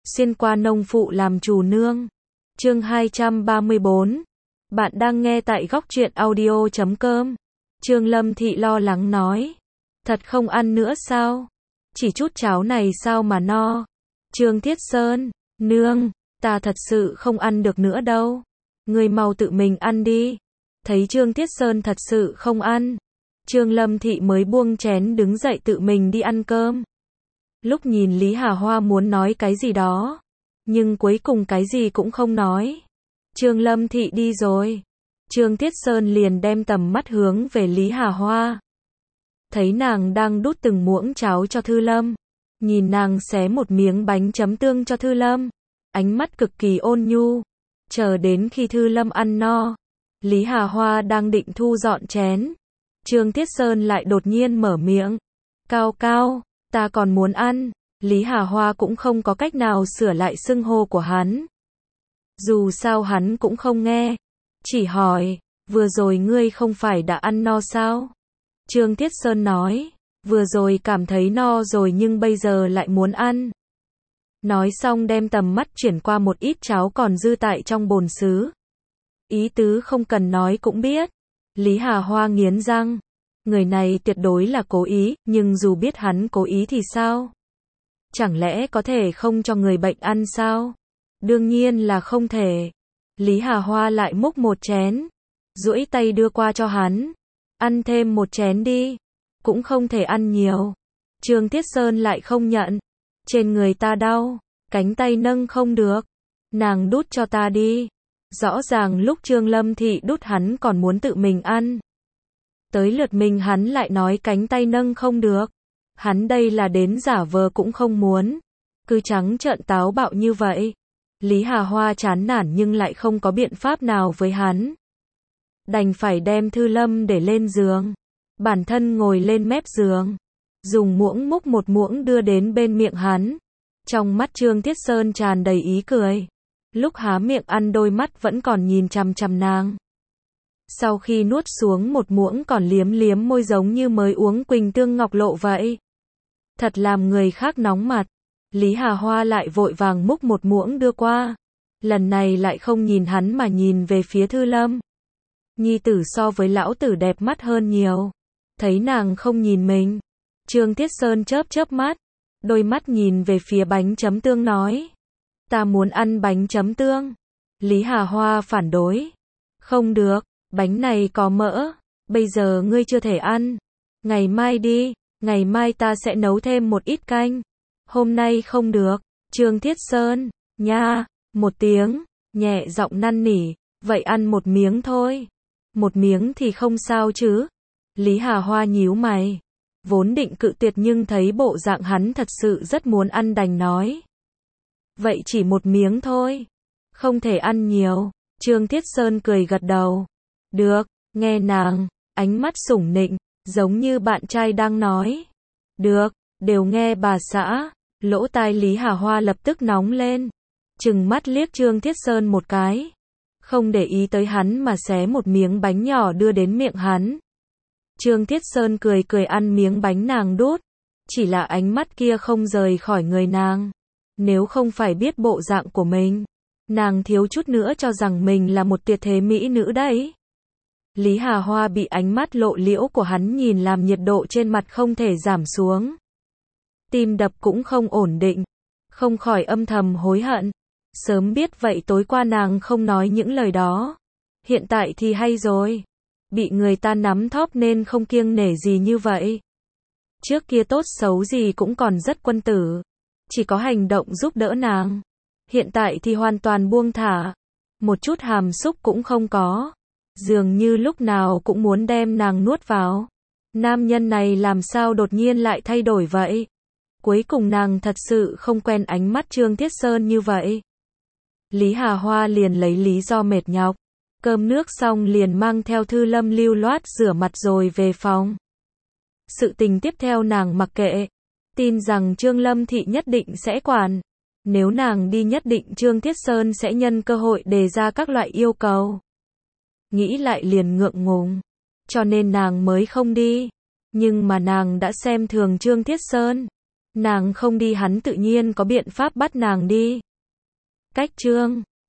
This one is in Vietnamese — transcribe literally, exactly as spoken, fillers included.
xuyên qua nông phụ làm chủ nương. Chương hai trăm ba mươi bốn. Bạn đang nghe tại góc truyện audio chấm com. Trương Lâm Thị lo lắng nói. Thật không ăn nữa sao? Chỉ chút cháo này sao mà no? Trương Thiết Sơn, nương, ta thật sự không ăn được nữa đâu. Ngươi mau tự mình ăn đi. Thấy Trương Thiết Sơn thật sự không ăn, Trương Lâm Thị mới buông chén đứng dậy tự mình đi ăn cơm. Lúc nhìn Lý Hà Hoa muốn nói cái gì đó, nhưng cuối cùng cái gì cũng không nói. Trương Lâm Thị đi rồi. Trương Thiết Sơn liền đem tầm mắt hướng về Lý Hà Hoa. Thấy nàng đang đút từng muỗng cháo cho Thư Lâm, nhìn nàng xé một miếng bánh chấm tương cho Thư Lâm, ánh mắt cực kỳ ôn nhu. Chờ đến khi Thư Lâm ăn no, Lý Hà Hoa đang định thu dọn chén, Trương Thiết Sơn lại đột nhiên mở miệng. Cao Cao, ta còn muốn ăn. Lý Hà Hoa cũng không có cách nào sửa lại xưng hô của hắn. Dù sao hắn cũng không nghe. Chỉ hỏi, vừa rồi ngươi không phải đã ăn no sao? Trương Thiết Sơn nói, vừa rồi cảm thấy no rồi nhưng bây giờ lại muốn ăn. Nói xong đem tầm mắt chuyển qua một ít cháo còn dư tại trong bồn sứ. Ý tứ không cần nói cũng biết. Lý Hà Hoa nghiến răng. Người này tuyệt đối là cố ý, nhưng dù biết hắn cố ý thì sao? Chẳng lẽ có thể không cho người bệnh ăn sao? Đương nhiên là không thể. Lý Hà Hoa lại múc một chén, duỗi tay đưa qua cho hắn. Ăn thêm một chén đi. Cũng không thể ăn nhiều. Trương Thiết Sơn lại không nhận. Trên người ta đau, cánh tay nâng không được. Nàng đút cho ta đi. Rõ ràng lúc Trương Lâm Thị đút hắn còn muốn tự mình ăn. Tới lượt mình hắn lại nói cánh tay nâng không được. Hắn đây là đến giả vờ cũng không muốn. Cứ trắng trợn táo bạo như vậy. Lý Hà Hoa chán nản nhưng lại không có biện pháp nào với hắn. Đành phải đem Thư Lâm để lên giường. Bản thân ngồi lên mép giường. Dùng muỗng múc một muỗng đưa đến bên miệng hắn. Trong mắt Trương Thiết Sơn tràn đầy ý cười. Lúc há miệng ăn đôi mắt vẫn còn nhìn chằm chằm nàng. Sau khi nuốt xuống một muỗng còn liếm liếm môi giống như mới uống quỳnh tương ngọc lộ vậy. Thật làm người khác nóng mặt. Lý Hà Hoa lại vội vàng múc một muỗng đưa qua. Lần này lại không nhìn hắn mà nhìn về phía Thư Lâm. Nhi tử so với lão tử đẹp mắt hơn nhiều. Thấy nàng không nhìn mình, Trương Thiết Sơn chớp chớp mắt, đôi mắt nhìn về phía bánh chấm tương nói. Ta muốn ăn bánh chấm tương. Lý Hà Hoa phản đối. Không được, bánh này có mỡ, bây giờ ngươi chưa thể ăn. Ngày mai đi, ngày mai ta sẽ nấu thêm một ít canh. Hôm nay không được. Trương Thiết Sơn, nha, một tiếng, nhẹ giọng năn nỉ, vậy ăn một miếng thôi. Một miếng thì không sao chứ. Lý Hà Hoa nhíu mày. Vốn định cự tuyệt nhưng thấy bộ dạng hắn thật sự rất muốn ăn đành nói. Vậy chỉ một miếng thôi. Không thể ăn nhiều. Trương Thiết Sơn cười gật đầu. Được, nghe nàng, ánh mắt sủng nịnh, giống như bạn trai đang nói. Được, đều nghe bà xã. Lỗ tai Lý Hà Hoa lập tức nóng lên. Trừng mắt liếc Trương Thiết Sơn một cái. Không để ý tới hắn mà xé một miếng bánh nhỏ đưa đến miệng hắn. Trương Thiết Sơn cười cười ăn miếng bánh nàng đút. Chỉ là ánh mắt kia không rời khỏi người nàng. Nếu không phải biết bộ dạng của mình, nàng thiếu chút nữa cho rằng mình là một tuyệt thế mỹ nữ đấy. Lý Hà Hoa bị ánh mắt lộ liễu của hắn nhìn làm nhiệt độ trên mặt không thể giảm xuống. Tim đập cũng không ổn định. Không khỏi âm thầm hối hận. Sớm biết vậy tối qua nàng không nói những lời đó. Hiện tại thì hay rồi. Bị người ta nắm thóp nên không kiêng nể gì như vậy. Trước kia tốt xấu gì cũng còn rất quân tử. Chỉ có hành động giúp đỡ nàng. Hiện tại thì hoàn toàn buông thả. Một chút hàm xúc cũng không có. Dường như lúc nào cũng muốn đem nàng nuốt vào. Nam nhân này làm sao đột nhiên lại thay đổi vậy? Cuối cùng nàng thật sự không quen ánh mắt Trương Thiết Sơn như vậy. Lý Hà Hoa liền lấy lý do mệt nhọc. Cơm nước xong liền mang theo Thư Lâm lưu loát rửa mặt rồi về phòng. Sự tình tiếp theo nàng mặc kệ. Tin rằng Trương Lâm Thị nhất định sẽ quản. Nếu nàng đi nhất định Trương Thiết Sơn sẽ nhân cơ hội đề ra các loại yêu cầu. Nghĩ lại liền ngượng ngùng. Cho nên nàng mới không đi. Nhưng mà nàng đã xem thường Trương Thiết Sơn. Nàng không đi hắn tự nhiên có biện pháp bắt nàng đi. Cách chương